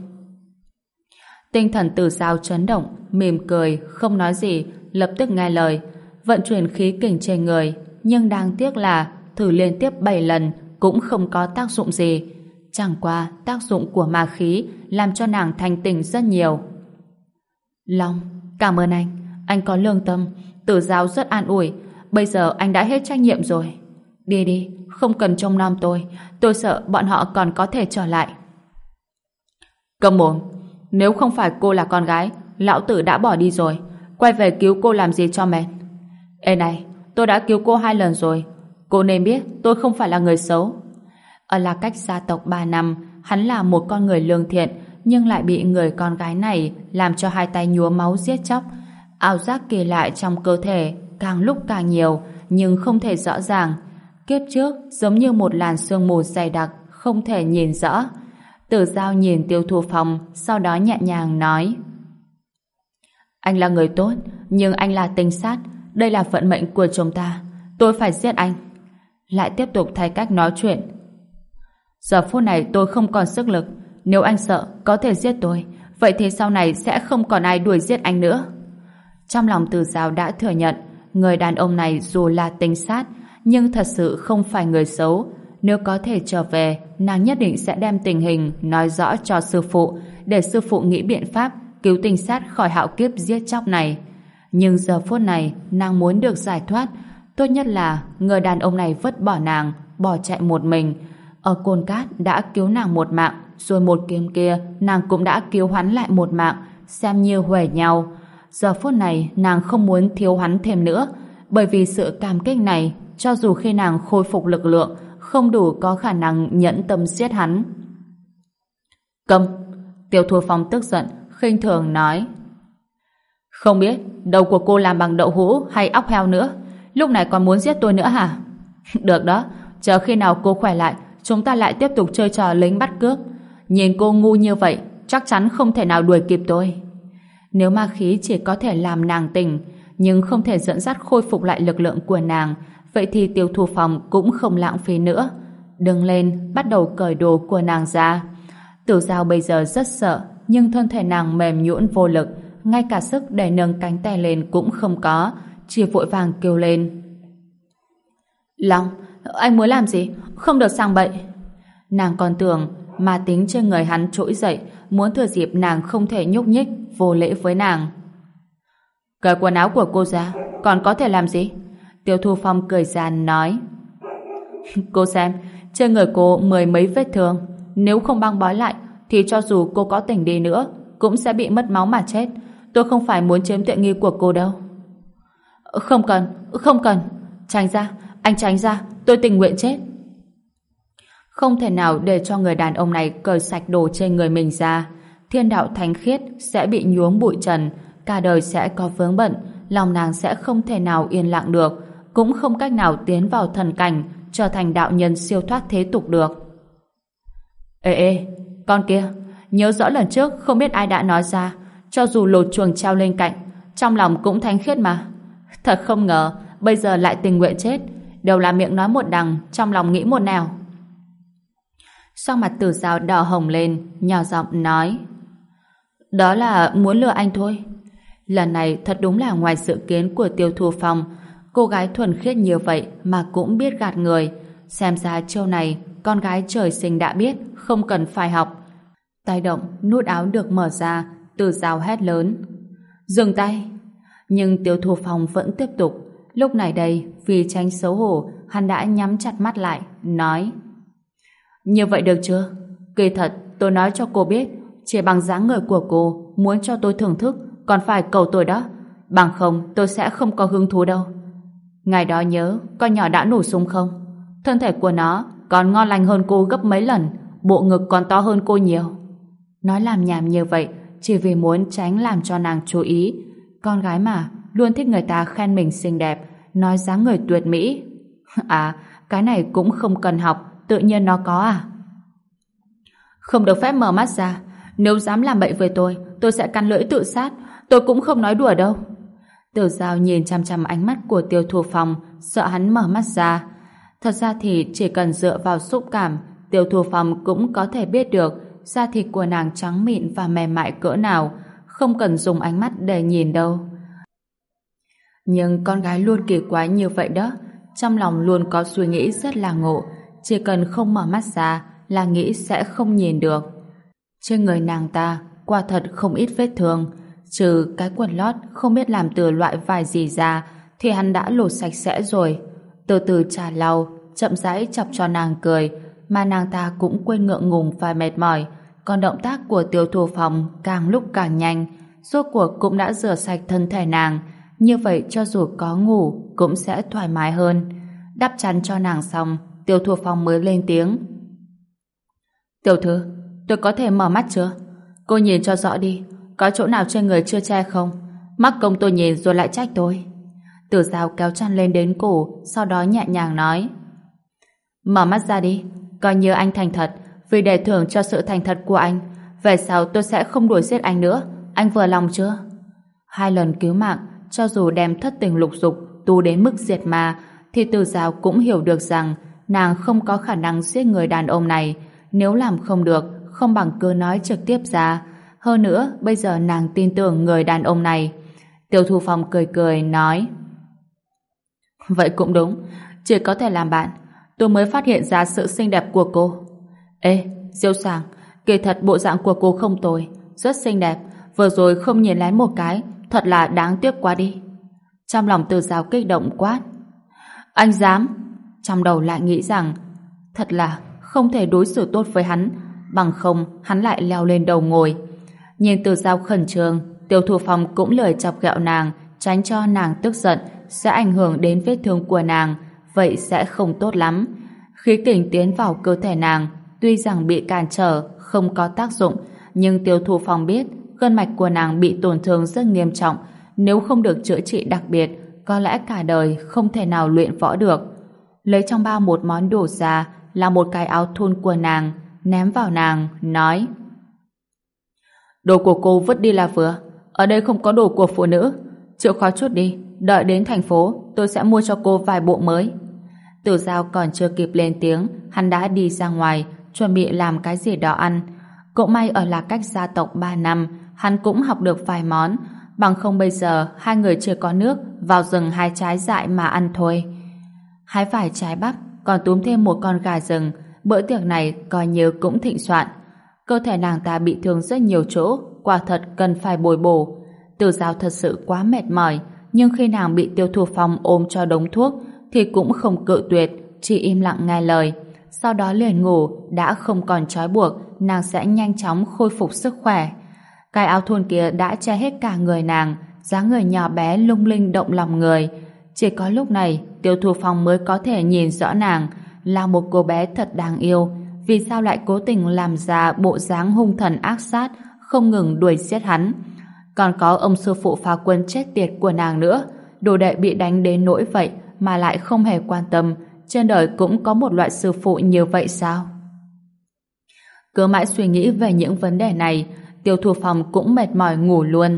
Speaker 1: Tinh thần Tử Dao chấn động, mỉm cười, không nói gì, lập tức nghe lời, vận chuyển khí kình trên người, nhưng đáng tiếc là thử liên tiếp 7 lần cũng không có tác dụng gì. Chẳng qua tác dụng của ma khí làm cho nàng thanh tỉnh rất nhiều. Long, cảm ơn anh có lương tâm, Tử Dao rất an ủi, bây giờ anh đã hết trách nhiệm rồi. Đi đi, không cần trông nom tôi sợ bọn họ còn có thể trở lại. Câm mồm, nếu không phải cô là con gái, lão tử đã bỏ đi rồi, quay về cứu cô làm gì cho mệt. Ê này, tôi đã cứu cô 2 lần rồi, cô nên biết tôi không phải là người xấu. Ở La Cách gia tộc 3 năm, hắn là một con người lương thiện, nhưng lại bị người con gái này làm cho 2 tay nhuốm máu giết chóc. Ảo giác kỳ lạ trong cơ thể càng lúc càng nhiều, nhưng không thể rõ ràng. Kiếp trước giống như một làn sương mù dày đặc, không thể nhìn rõ. Tử Dao nhìn Tiêu Thủ Phong, sau đó nhẹ nhàng nói: Anh là người tốt, nhưng anh là tinh sát, đây là vận mệnh của chúng ta, tôi phải giết anh. Lại tiếp tục thay cách nói chuyện. Giờ phút này tôi không còn sức lực, nếu anh sợ có thể giết tôi, vậy thì sau này sẽ không còn ai đuổi giết anh nữa. Trong lòng Tử Dao đã thừa nhận, người đàn ông này dù là tinh sát, nhưng thật sự không phải người xấu. Nếu có thể trở về, nàng nhất định sẽ đem tình hình nói rõ cho sư phụ, để sư phụ nghĩ biện pháp cứu tinh sát khỏi hạo kiếp giết chóc này. Nhưng giờ phút này, nàng muốn được giải thoát, tốt nhất là người đàn ông này vứt bỏ nàng, bỏ chạy một mình. Ở Côn Cát đã cứu nàng một mạng, rồi một kiếm kia nàng cũng đã cứu hắn lại một mạng, xem như huề nhau. Giờ phút này nàng không muốn thiếu hắn thêm nữa, bởi vì sự cảm kích này, cho dù khi nàng khôi phục lực lượng, không đủ có khả năng nhẫn tâm giết hắn. Câm! Tiêu Thủ Phong tức giận, khinh thường nói: Không biết đầu của cô làm bằng đậu hũ hay óc heo nữa, lúc này còn muốn giết tôi nữa hả? Được đó, chờ khi nào cô khỏe lại, chúng ta lại tiếp tục chơi trò lính bắt cướp. Nhìn cô ngu như vậy, chắc chắn không thể nào đuổi kịp tôi. Nếu ma khí chỉ có thể làm nàng tỉnh, nhưng không thể dẫn dắt khôi phục lại lực lượng của nàng, vậy thì Tiêu Thủ Phong cũng không lãng phí nữa. Đứng lên, bắt đầu cởi đồ của nàng ra. Tử Dao bây giờ rất sợ, nhưng thân thể nàng mềm nhũn vô lực, ngay cả sức để nâng cánh tay lên cũng không có, chỉ vội vàng kêu lên: Long, anh muốn làm gì? Không được sang bậy. Nàng còn tưởng ma tính trên người hắn trỗi dậy, muốn thừa dịp nàng không thể nhúc nhích, vô lễ với nàng. Cởi quần áo của cô ra, còn có thể làm gì? Tiêu Thủ Phong cười gian nói: Cô xem, trên người cô 10 mấy vết thương, nếu không băng bó lại thì cho dù cô có tỉnh đi nữa cũng sẽ bị mất máu mà chết. Tôi không phải muốn chiếm tiện nghi của cô đâu. Không cần. Tránh ra, anh tránh ra, tôi tình nguyện chết. Không thể nào để cho người đàn ông này cởi sạch đồ trên người mình ra. Thiên đạo thánh khiết sẽ bị nhuốm bụi trần, cả đời sẽ có vướng bận, lòng nàng sẽ không thể nào yên lặng được, cũng không cách nào tiến vào thần cảnh, trở thành đạo nhân siêu thoát thế tục được. Ê, con kia, nhớ rõ lần trước không biết ai đã nói ra, cho dù lột chuồng treo lên cạnh, trong lòng cũng thánh khiết mà. Thật không ngờ, bây giờ lại tình nguyện chết, đều là miệng nói một đằng, trong lòng nghĩ một nẻo. Sắc mặt Tử Dao đỏ hồng lên, nhỏ giọng nói: Đó là muốn lừa anh thôi. Lần này thật đúng là ngoài dự kiến của Tiêu Thủ Phong. Cô gái thuần khiết như vậy mà cũng biết gạt người. Xem ra chiêu này con gái trời sinh đã biết, không cần phải học. Tay động, nút áo được mở ra, Tử Dao hét lớn: Dừng tay! Nhưng Tiêu Thủ Phong vẫn tiếp tục. Lúc này đây, vì tránh xấu hổ, hắn đã nhắm chặt mắt lại, nói: Như vậy được chưa? Kỳ thật, tôi nói cho cô biết, chỉ bằng dáng người của cô, muốn cho tôi thưởng thức, còn phải cầu tôi đó. Bằng không, tôi sẽ không có hứng thú đâu. Ngày đó nhớ, con nhỏ đã nổ súng không? Thân thể của nó còn ngon lành hơn cô gấp mấy lần, bộ ngực còn to hơn cô nhiều. Nói làm nhảm như vậy, chỉ vì muốn tránh làm cho nàng chú ý. Con gái mà, luôn thích người ta khen mình xinh đẹp, nói dáng người tuyệt mỹ. À, cái này cũng không cần học, tự nhiên nó có à? Không được phép mở mắt ra. Nếu dám làm bậy với tôi sẽ cắn lưỡi tự sát. Tôi cũng không nói đùa đâu. Tiểu Giao nhìn chăm chăm ánh mắt của Tiêu Thu Phong, sợ hắn mở mắt ra. Thật ra thì chỉ cần dựa vào xúc cảm, Tiêu Thu Phong cũng có thể biết được da thịt của nàng trắng mịn và mềm mại cỡ nào, không cần dùng ánh mắt để nhìn đâu. Nhưng con gái luôn kỳ quái như vậy đó, trong lòng luôn có suy nghĩ rất là ngộ, chỉ cần không mở mắt ra là nghĩ sẽ không nhìn được. Trên người nàng ta quả thật không ít vết thương, trừ cái quần lót không biết làm từ loại vải gì ra thì hắn đã lột sạch sẽ rồi. Từ từ chà lau, chậm rãi chọc cho nàng cười, mà nàng ta cũng quên ngượng ngùng và mệt mỏi, còn động tác của Tiêu Thu Phong càng lúc càng nhanh, rốt cuộc cũng đã rửa sạch thân thể nàng, như vậy cho dù có ngủ cũng sẽ thoải mái hơn. Đắp chăn cho nàng xong, Tiêu Thu Phong mới lên tiếng. Tiểu thư, tôi có thể mở mắt chưa? Cô nhìn cho rõ đi, có chỗ nào trên người chưa che không? Mắc công tôi nhìn rồi lại trách tôi. Tử Giao kéo chăn lên đến cổ, sau đó nhẹ nhàng nói. Mở mắt ra đi, coi như anh thành thật, vì để thưởng cho sự thành thật của anh. Về sau tôi sẽ không đuổi giết anh nữa, anh vừa lòng chưa? 2 lần cứu mạng, cho dù đem thất tình lục dục tu đến mức diệt ma, thì Tử Giao cũng hiểu được rằng nàng không có khả năng giết người đàn ông này. Nếu làm không được, không bằng cứ nói trực tiếp ra. Hơn nữa, bây giờ nàng tin tưởng người đàn ông này. Tiêu Thu Phong cười cười nói. Vậy cũng đúng, chỉ có thể làm bạn. Tôi mới phát hiện ra sự xinh đẹp của cô. Ê, Diêu Sàng, kỳ thật bộ dạng của cô không tồi, rất xinh đẹp. Vừa rồi không nhìn lén một cái, thật là đáng tiếc quá đi. Trong lòng Từ Giao kích động quát. Anh dám? Trong đầu lại nghĩ rằng thật là không thể đối xử tốt với hắn, bằng không hắn lại leo lên đầu ngồi. Nhìn Từ Giao khẩn trương, Tiêu Thu Phong cũng lười chọc ghẹo nàng, tránh cho nàng tức giận sẽ ảnh hưởng đến vết thương của nàng, vậy sẽ không tốt lắm. Khí kình tiến vào cơ thể nàng, tuy rằng bị cản trở, không có tác dụng, nhưng Tiêu Thu Phong biết gân mạch của nàng bị tổn thương rất nghiêm trọng, nếu không được chữa trị đặc biệt, có lẽ cả đời không thể nào luyện võ được. Lấy trong bao một món đồ ra là một cái áo thun của nàng, ném vào nàng, nói: Đồ của cô vứt đi là vừa, ở đây không có đồ của phụ nữ, chịu khó chút đi, đợi đến thành phố tôi sẽ mua cho cô vài bộ mới. Tử Giao còn chưa kịp lên tiếng, hắn đã đi ra ngoài, chuẩn bị làm cái gì đó ăn. Cũng may ở là cách gia tộc 3 năm, hắn cũng học được vài món, bằng không bây giờ hai người chưa có nước, vào rừng hái trái dại mà ăn thôi. Hái vài trái bắp, còn túm thêm một con gà rừng, bữa tiệc này coi như cũng thịnh soạn. Cơ thể nàng ta bị thương rất nhiều chỗ, quả thật cần phải bồi bổ. Tử Giao thật sự quá mệt mỏi, nhưng khi nàng bị Tiêu Thu Phong ôm cho đống thuốc thì cũng không cự tuyệt, chỉ im lặng nghe lời. Sau đó liền ngủ, đã không còn trói buộc, nàng sẽ nhanh chóng khôi phục sức khỏe. Cái áo thun kia đã che hết cả người nàng, dáng người nhỏ bé lung linh động lòng người. Chỉ có lúc này Tiêu Thu Phong mới có thể nhìn rõ nàng là một cô bé thật đáng yêu. Vì sao lại cố tình làm ra bộ dáng hung thần ác sát, không ngừng đuổi giết hắn? Còn có ông sư phụ phá quân chết tiệt của nàng nữa, đồ đệ bị đánh đến nỗi vậy mà lại không hề quan tâm. Trên đời cũng có một loại sư phụ như vậy sao? Cứ mãi suy nghĩ về những vấn đề này, Tiêu Thu Phong cũng mệt mỏi ngủ luôn.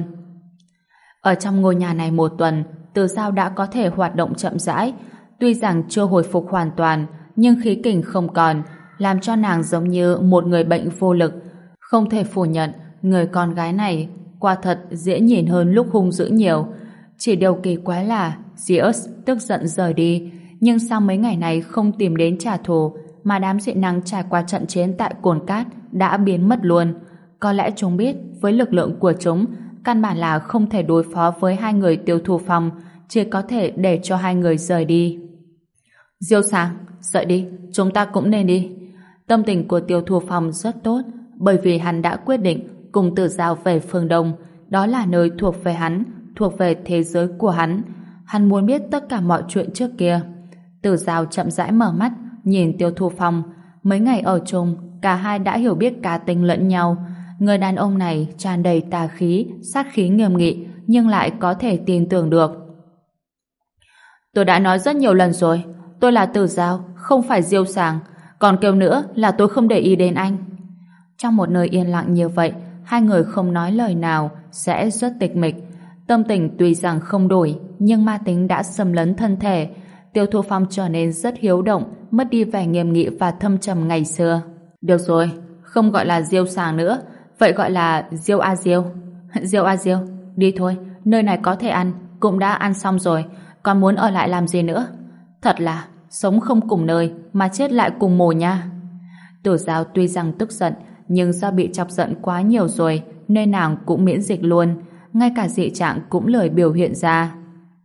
Speaker 1: Ở trong ngôi nhà này một tuần, Từ Giao đã có thể hoạt động chậm rãi. Tuy rằng chưa hồi phục hoàn toàn, nhưng khí kình không còn, làm cho nàng giống như một người bệnh vô lực. Không thể phủ nhận, người con gái này quả thật dễ nhìn hơn lúc hung dữ nhiều. Chỉ điều kỳ quái là Zeus tức giận rời đi, nhưng sau mấy ngày này không tìm đến trả thù, mà đám dị năng trải qua trận chiến tại Cồn Cát đã biến mất luôn. Có lẽ chúng biết với lực lượng của chúng, căn bản là không thể đối phó với hai người Tiêu Thu Phong, chỉ có thể để cho hai người rời đi. Diêu Sàng, dậy đi, chúng ta cũng nên đi. Tâm tình của Tiêu Thu Phong rất tốt, bởi vì hắn đã quyết định cùng Tử Giao về phương Đông, đó là nơi thuộc về hắn, thuộc về thế giới của hắn. Hắn muốn biết tất cả mọi chuyện trước kia. Tử Giao chậm rãi mở mắt, nhìn Tiêu Thu Phong. Mấy ngày ở chung, cả hai đã hiểu biết cá tính lẫn nhau. Người đàn ông này tràn đầy tà khí, sát khí nghiêm nghị, nhưng lại có thể tin tưởng được. Tôi đã nói rất nhiều lần rồi, tôi là Tử Giao, không phải Diêu Sàng, còn kêu nữa là tôi không để ý đến anh. Trong một nơi yên lặng như vậy, hai người không nói lời nào sẽ rất tịch mịch. Tâm tình tuy rằng không đổi, nhưng ma tính đã xâm lấn thân thể. Tiêu Thu Phong trở nên rất hiếu động, mất đi vẻ nghiêm nghị và thâm trầm ngày xưa. Được rồi, không gọi là Diêu Sàng nữa, vậy gọi là Diêu A Diêu. Diêu A Diêu, đi thôi, nơi này có thể ăn, cũng đã ăn xong rồi, còn muốn ở lại làm gì nữa? Thật là, sống không cùng nơi, mà chết lại cùng mồ nha. Tử Giao tuy rằng tức giận, nhưng do bị chọc giận quá nhiều rồi, nên nàng cũng miễn dịch luôn, ngay cả dị trạng cũng lười biểu hiện ra.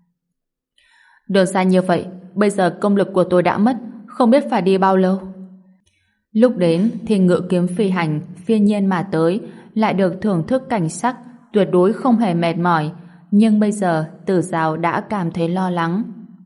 Speaker 1: Được ra như vậy, bây giờ công lực của tôi đã mất, không biết phải đi bao lâu. Lúc đến thì ngự kiếm phi hành, phiên nhiên mà tới, lại được thưởng thức cảnh sắc, tuyệt đối không hề mệt mỏi. Nhưng bây giờ Tử Giao đã cảm thấy lo lắng.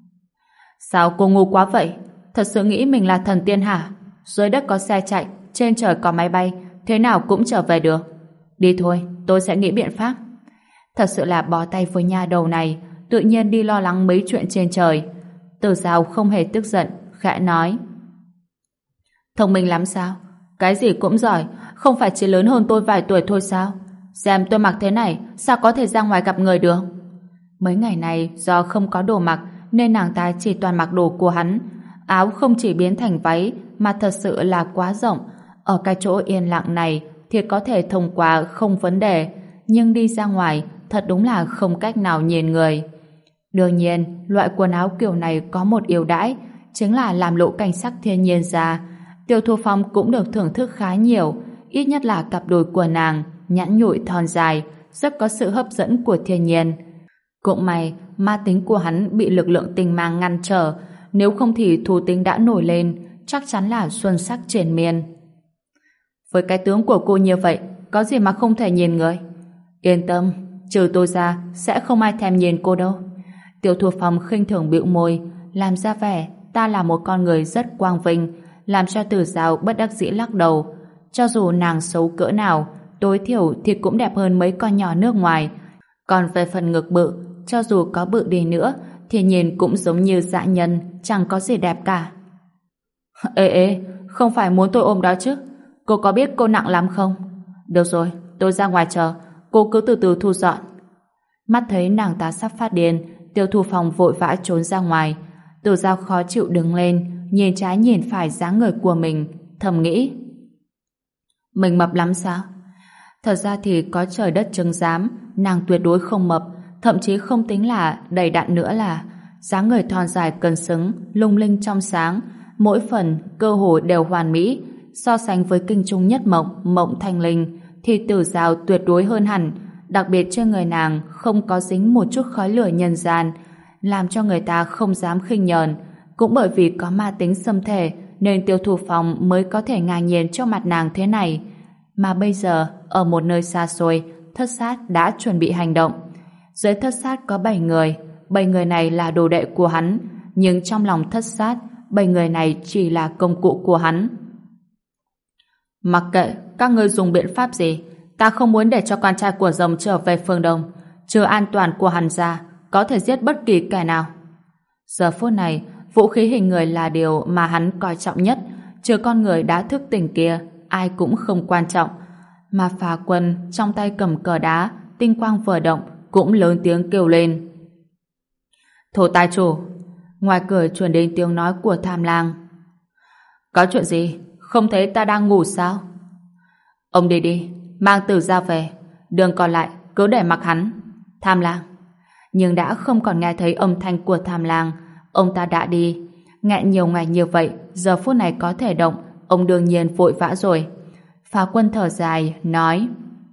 Speaker 1: Sao cô ngu quá vậy? Thật sự nghĩ mình là thần tiên hả? Dưới đất có xe chạy, trên trời có máy bay, thế nào cũng trở về được. Đi thôi, tôi sẽ nghĩ biện pháp. Thật sự là bó tay với nha đầu này, tự nhiên đi lo lắng mấy chuyện trên trời. Tử Giao không hề tức giận, khẽ nói. Thông minh lắm sao? Cái gì cũng giỏi, không phải chỉ lớn hơn tôi vài tuổi thôi sao? Xem tôi mặc thế này, sao có thể ra ngoài gặp người được? Mấy ngày này do không có đồ mặc nên nàng ta chỉ toàn mặc đồ của hắn. Áo không chỉ biến thành váy mà thật sự là quá rộng. Ở cái chỗ yên lặng này thì có thể thông qua không vấn đề, nhưng đi ra ngoài thật đúng là không cách nào nhìn người. Đương nhiên, loại quần áo kiểu này có một ưu đãi, chính là làm lộ cảnh sắc thiên nhiên ra. Tiêu Thu Phong cũng được thưởng thức khá nhiều, ít nhất là cặp đùi của nàng, nhẵn nhụi thon dài, rất có sự hấp dẫn của thiên nhiên. Cũng may, ma tính của hắn bị lực lượng tình mang ngăn trở, nếu không thì thú tính đã nổi lên, chắc chắn là xuân sắc triền miên. Với cái tướng của cô như vậy, có gì mà không thể nhìn người? Yên tâm, trừ tôi ra, sẽ không ai thèm nhìn cô đâu. Tiêu Thu Phong khinh thường bĩu môi, làm ra vẻ ta là một con người rất quang vinh, làm cho Tử Giao bất đắc dĩ lắc đầu. Cho dù nàng xấu cỡ nào, tối thiểu thì cũng đẹp hơn mấy con nhỏ nước ngoài. Còn về phần ngực bự, cho dù có bự đi nữa, thì nhìn cũng giống như dã nhân, chẳng có gì đẹp cả. Ê, không phải muốn tôi ôm đó chứ? Cô có biết cô nặng lắm không? Được rồi, tôi ra ngoài chờ, cô cứ từ từ thu dọn. Mắt thấy nàng ta sắp phát điên, Tiêu Thu Phong vội vã trốn ra ngoài. Tử Giao khó chịu đứng lên, nhìn trái nhìn phải dáng người của mình, thầm nghĩ. Mình mập lắm sao? Thật ra thì có trời đất chứng giám, nàng tuyệt đối không mập, thậm chí không tính là đầy đặn nữa là dáng người thon dài cân xứng, lung linh trong sáng, mỗi phần cơ hồ đều hoàn mỹ. So sánh với kinh trung nhất mộng, mộng thanh linh, thì Tử Giao tuyệt đối hơn hẳn, đặc biệt trên người nàng không có dính một chút khói lửa nhân gian, làm cho người ta không dám khinh nhờn. Cũng bởi vì có ma tính xâm thể nên Tiêu Thu Phong mới có thể ngang nhiên cho mặt nàng thế này. Mà bây giờ, ở một nơi xa xôi, thất sát đã chuẩn bị hành động. Dưới thất sát có 7 người, 7 người này là đồ đệ của hắn, nhưng trong lòng thất sát, 7 người này chỉ là công cụ của hắn. Mặc kệ các ngươi dùng biện pháp gì, ta không muốn để cho con trai của rồng trở về phương Đông. Trừ an toàn của hắn ra, có thể giết bất kỳ kẻ nào. Giờ phút này, vũ khí hình người là điều mà hắn coi trọng nhất, trừ con người đã thức tỉnh kia, ai cũng không quan trọng. Mà Phá Quân trong tay cầm cờ đá, tinh quang vừa động, cũng lớn tiếng kêu lên. Thổ tài chủ! Ngoài cửa truyền đến tiếng nói của Tham Lang. Có chuyện gì? Không thấy ta đang ngủ sao? Ông đi, mang Tử Giao về. Đường còn lại, cứ để mặc hắn. Tham Lang. Nhưng đã không còn nghe thấy âm thanh của Tham Lang. Ông ta đã đi. Nghẹn nhiều ngày như vậy, giờ phút này có thể động, ông đương nhiên vội vã rồi. Phá Quân thở dài, nói.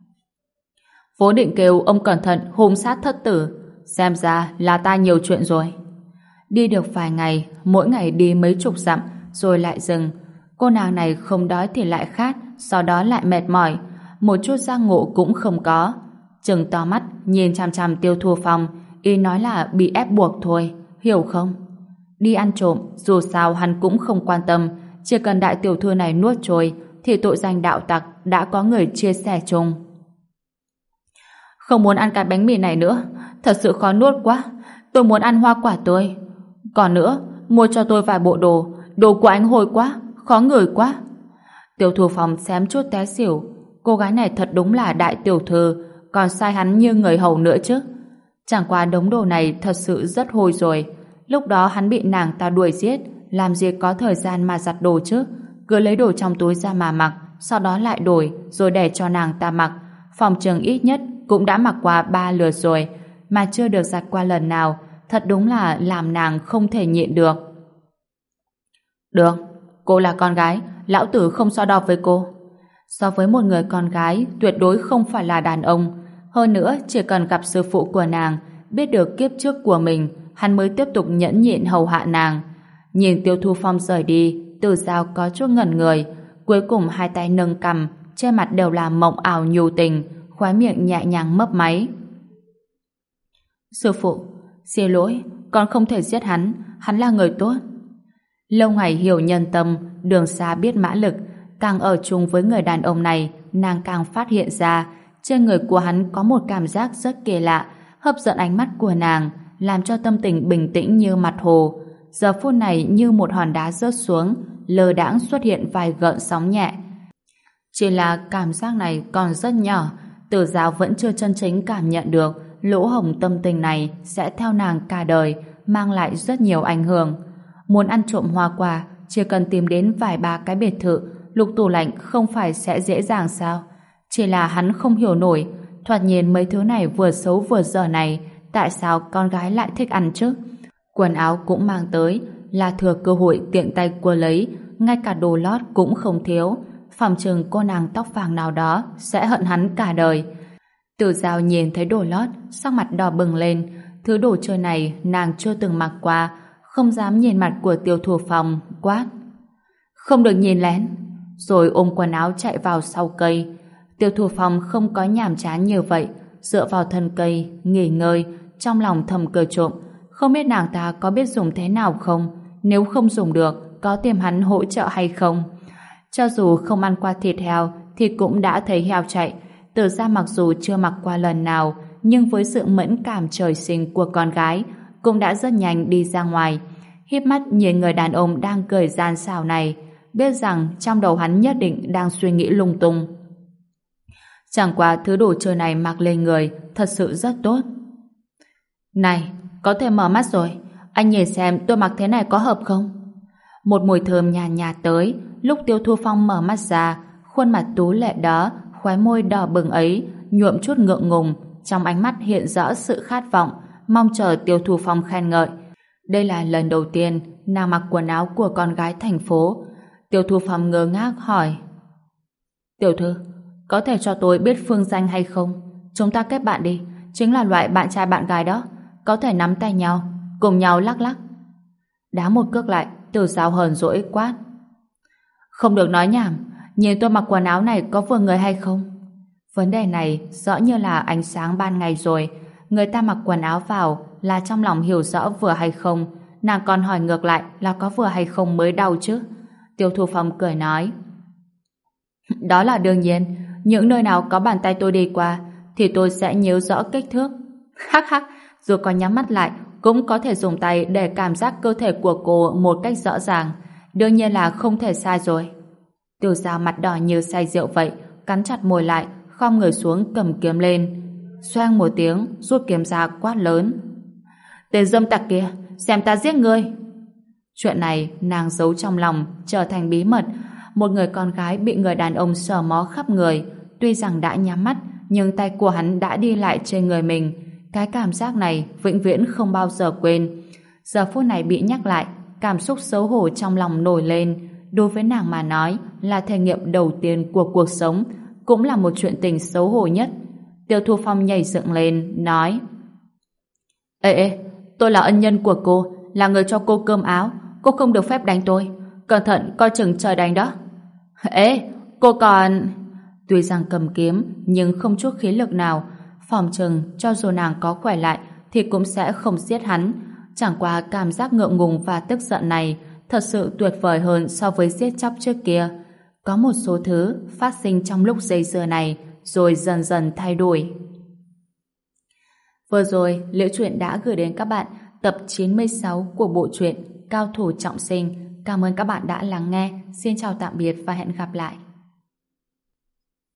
Speaker 1: Vốn định kêu ông cẩn thận hung sát thất tử, xem ra là ta nhiều chuyện rồi. Đi được vài ngày, mỗi ngày đi mấy chục dặm, rồi lại dừng. Cô nàng này không đói thì lại khát, sau đó lại mệt mỏi, một chút giác ngộ cũng không có. Trừng to mắt, nhìn chằm chằm Tiêu Thu Phong, ý nói là bị ép buộc thôi, hiểu không? Đi ăn trộm, dù sao hắn cũng không quan tâm, chỉ cần đại tiểu thư này nuốt trôi, thì tội danh đạo tặc đã có người chia sẻ chung. Không muốn ăn cái bánh mì này nữa, thật sự khó nuốt quá. Tôi muốn ăn hoa quả tươi. Còn nữa, mua cho tôi vài bộ đồ. Đồ của anh hôi quá, khó ngửi quá. Tiêu Thu Phong xém chút té xỉu. Cô gái này thật đúng là đại tiểu thư, còn sai hắn như người hầu nữa chứ. Chẳng qua đống đồ này thật sự rất hôi rồi. Lúc đó hắn bị nàng ta đuổi giết, làm gì có thời gian mà giặt đồ chứ. Cứ lấy đồ trong túi ra mà mặc, sau đó lại đổi, rồi để cho nàng ta mặc. Phòng trường ít nhất cũng đã mặc qua 3 lượt rồi, mà chưa được giặt qua lần nào. Thật đúng là làm nàng không thể nhịn được. Được, cô là con gái, lão tử không so đo với cô. So với một người con gái, tuyệt đối không phải là đàn ông. Hơn nữa, chỉ cần gặp sư phụ của nàng, biết được kiếp trước của mình, hắn mới tiếp tục nhẫn nhịn hầu hạ nàng. Nhìn Tiêu Thu Phong rời đi, Từ Giao có chút ngẩn người, cuối cùng hai tay nâng cằm, trên mặt đều là mộng ảo nhu tình, khóe miệng nhẹ nhàng mấp máy. Sư phụ, xin lỗi, con không thể giết hắn, hắn là người tốt. Lâu ngày hiểu nhân tâm, Đường Xa biết mã lực, càng ở chung với người đàn ông này, nàng càng phát hiện ra trên người của hắn có một cảm giác rất kỳ lạ, hấp dẫn ánh mắt của nàng, làm cho tâm tình bình tĩnh như mặt hồ. Giờ phút này như một hòn đá rớt xuống, lơ đãng xuất hiện vài gợn sóng nhẹ. Chỉ là cảm giác này còn rất nhỏ, Tử Giao vẫn chưa chân chính cảm nhận được lỗ hổng tâm tình này sẽ theo nàng cả đời, mang lại rất nhiều ảnh hưởng. Muốn ăn trộm hoa quả, chỉ cần tìm đến vài ba cái biệt thự, lục tủ lạnh không phải sẽ dễ dàng sao? Chỉ là hắn không hiểu nổi, thoạt nhìn mấy thứ này vừa xấu vừa dở này, tại sao con gái lại thích ăn chứ? Quần áo cũng mang tới, là thừa cơ hội tiện tay cua lấy, ngay cả đồ lót cũng không thiếu. Phòng chừng cô nàng tóc vàng nào đó sẽ hận hắn cả đời. Tử Giao nhìn thấy đồ lót, sắc mặt đỏ bừng lên. Thứ đồ chơi này nàng chưa từng mặc qua, không dám nhìn mặt của Tiêu Thu Phong, quát: không được nhìn lén. Rồi ôm quần áo chạy vào sau cây. Tiêu Thu Phong không có nhàm chán như vậy, dựa vào thân cây nghỉ ngơi, trong lòng thầm cười trộm, không biết nàng ta có biết dùng thế nào không, nếu không dùng được có tìm hắn hỗ trợ hay không. Cho dù không ăn qua thịt heo thì cũng đã thấy heo chạy. Tử Gia mặc dù chưa mặc qua lần nào, nhưng với sự mẫn cảm trời sinh của con gái cũng đã rất nhanh đi ra ngoài, híp mắt nhìn người đàn ông đang cười gian xảo này, biết rằng trong đầu hắn nhất định đang suy nghĩ lung tung. Chẳng qua thứ đồ chơi này mặc lên người thật sự rất tốt. Này, có thể mở mắt rồi, anh nhìn xem tôi mặc thế này có hợp không? Một mùi thơm nhàn nhạt tới. Lúc Tiêu Thu Phong mở mắt ra, khuôn mặt tú lệ đó, khóe môi đỏ bừng ấy nhuộm chút ngượng ngùng, trong ánh mắt hiện rõ sự khát vọng, mong chờ Tiêu Thu Phong khen ngợi. Đây là lần đầu tiên nàng mặc quần áo của con gái thành phố. Tiêu Thu Phong ngơ ngác hỏi: Tiểu thư, có thể cho tôi biết phương danh hay không? Chúng ta kết bạn đi, chính là loại bạn trai bạn gái đó, có thể nắm tay nhau, cùng nhau lắc lắc. Đá một cước lại, Tử Giao hờn dỗi quát: không được nói nhảm, nhìn tôi mặc quần áo này có vừa người hay không? Vấn đề này rõ như là ánh sáng ban ngày rồi. Người ta mặc quần áo vào là trong lòng hiểu rõ vừa hay không, nàng còn hỏi ngược lại là có vừa hay không mới đau chứ. Tiêu Thu Phong cười nói: đó là đương nhiên, những nơi nào có bàn tay tôi đi qua thì tôi sẽ nhớ rõ kích thước. Hắc hắc, dù có nhắm mắt lại cũng có thể dùng tay để cảm giác cơ thể của cô một cách rõ ràng, đương nhiên là không thể sai rồi. Tiểu Giao mặt đỏ như say rượu vậy, cắn chặt môi lại, khom người xuống cầm kiếm lên. Xoang một tiếng, rút kiếm ra quát lớn: tên dâm tặc kia, xem ta giết ngươi! Chuyện này nàng giấu trong lòng, trở thành bí mật. Một người con gái bị người đàn ông sờ mó khắp người, tuy rằng đã nhắm mắt, nhưng tay của hắn đã đi lại trên người mình. Cái cảm giác này vĩnh viễn không bao giờ quên. Giờ phút này bị nhắc lại, cảm xúc xấu hổ trong lòng nổi lên. Đối với nàng mà nói là thể nghiệm đầu tiên của cuộc sống, cũng là một chuyện tình xấu hổ nhất. Tiêu Thu Phong nhảy dựng lên, nói: Ê, tôi là ân nhân của cô, là người cho cô cơm áo, cô không được phép đánh tôi. Cẩn thận, coi chừng trời đánh đó. Ê, cô còn... Tuy rằng cầm kiếm, nhưng không chút khí lực nào. Phòng chừng, cho dù nàng có khỏe lại, thì cũng sẽ không giết hắn. Chẳng qua cảm giác ngượng ngùng và tức giận này thật sự tuyệt vời hơn so với giết chóc trước kia. Có một số thứ phát sinh trong lúc dây dưa này, rồi dần dần thay đổi. Vừa rồi, Liễu Chuyện đã gửi đến các bạn tập 96 của bộ truyện Cao thủ trọng sinh. Cảm ơn các bạn đã lắng nghe. Xin chào tạm biệt và hẹn gặp lại.